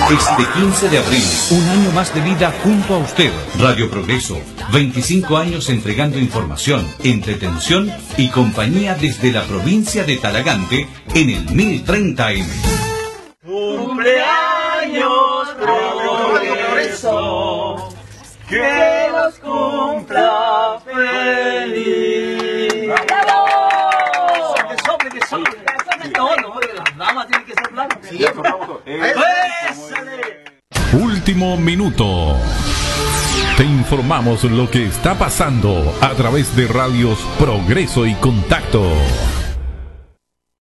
Este 15 de abril, un año más de vida junto a usted. Radio Progreso, 25 años entregando información, entretención y compañía desde la provincia de Talagante en el 1030M. ¡Cumpleaños Progreso! ¡Que los cumpla feliz! ¡Bravo! ¡Que sople! No, las damas tienen que soplar. Sí, Último minuto. Te informamos lo que está pasando a través de radios Progreso y Contacto.